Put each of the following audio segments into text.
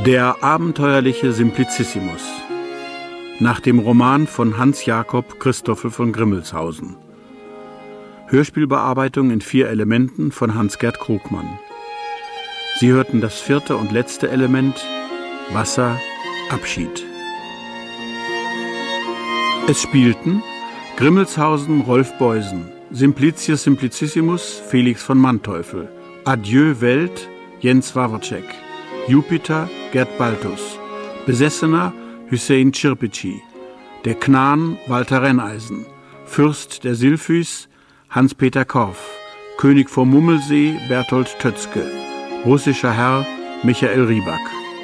Der abenteuerliche Simplicissimus. Nach dem Roman von Hans Jakob Christoffel von Grimmelshausen. Hörspielbearbeitung in 4 Elementen von Hans-Gert Krugmann. Sie hörten das 4. und letzte Element, Wasser, Abschied. Es spielten Grimmelshausen Rolf Beusen, Simplicius Simplicissimus Felix von Manteuffel, Adieu Welt Jens Wawrcek, Jupiter Gerd Baltus, Besessener Hüseyin Çirpici, der Knan Walter Renneisen, Fürst der Silphys Hans-Peter Korff, König vom Mummelsee Berthold Tötzke, russischer Herr Michael Rieback.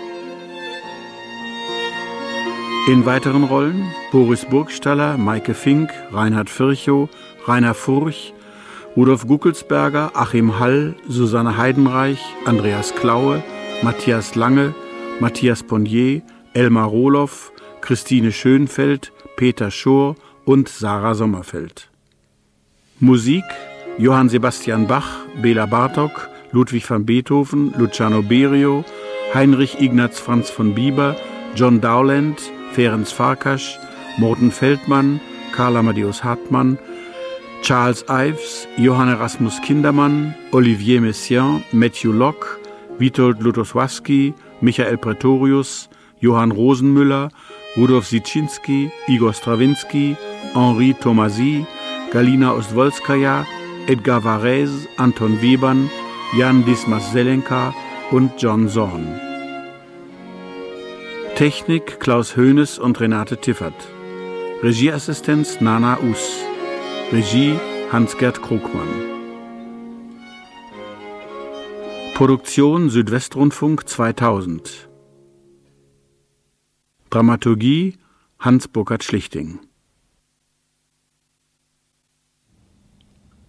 In weiteren Rollen Boris Burgstaller, Maike Fink, Reinhard Virchow, Rainer Furch, Rudolf Guckelsberger, Achim Hall, Susanne Heidenreich, Andreas Klaue, Matthias Lange, Matthias Ponnier, Elmar Rohloff, Christine Schönfeld, Peter Schor und Sarah Sommerfeld. Musik Johann Sebastian Bach, Bela Bartok, Ludwig van Beethoven, Luciano Berio, Heinrich Ignaz Franz von Bieber, John Dowland, Ferenc Farkas, Morten Feldmann, Karl Amadeus Hartmann, Charles Ives, Johann Erasmus Kindermann, Olivier Messiaen, Matthew Locke, Witold Lutosławski, Michael Pretorius, Johann Rosenmüller, Rudolf Sitschinski, Igor Strawinski, Henri Tomasi, Galina Ostwolskaja, Edgar Varese, Anton Webern, Jan Dismas-Selenka und John Zorn. Technik Klaus Hoeneß und Renate Tiffert. Regieassistenz Nana Us. Regie Hans-Gert Krugmann. Produktion Südwestrundfunk 2000. Dramaturgie Hans Burkhard Schlichting.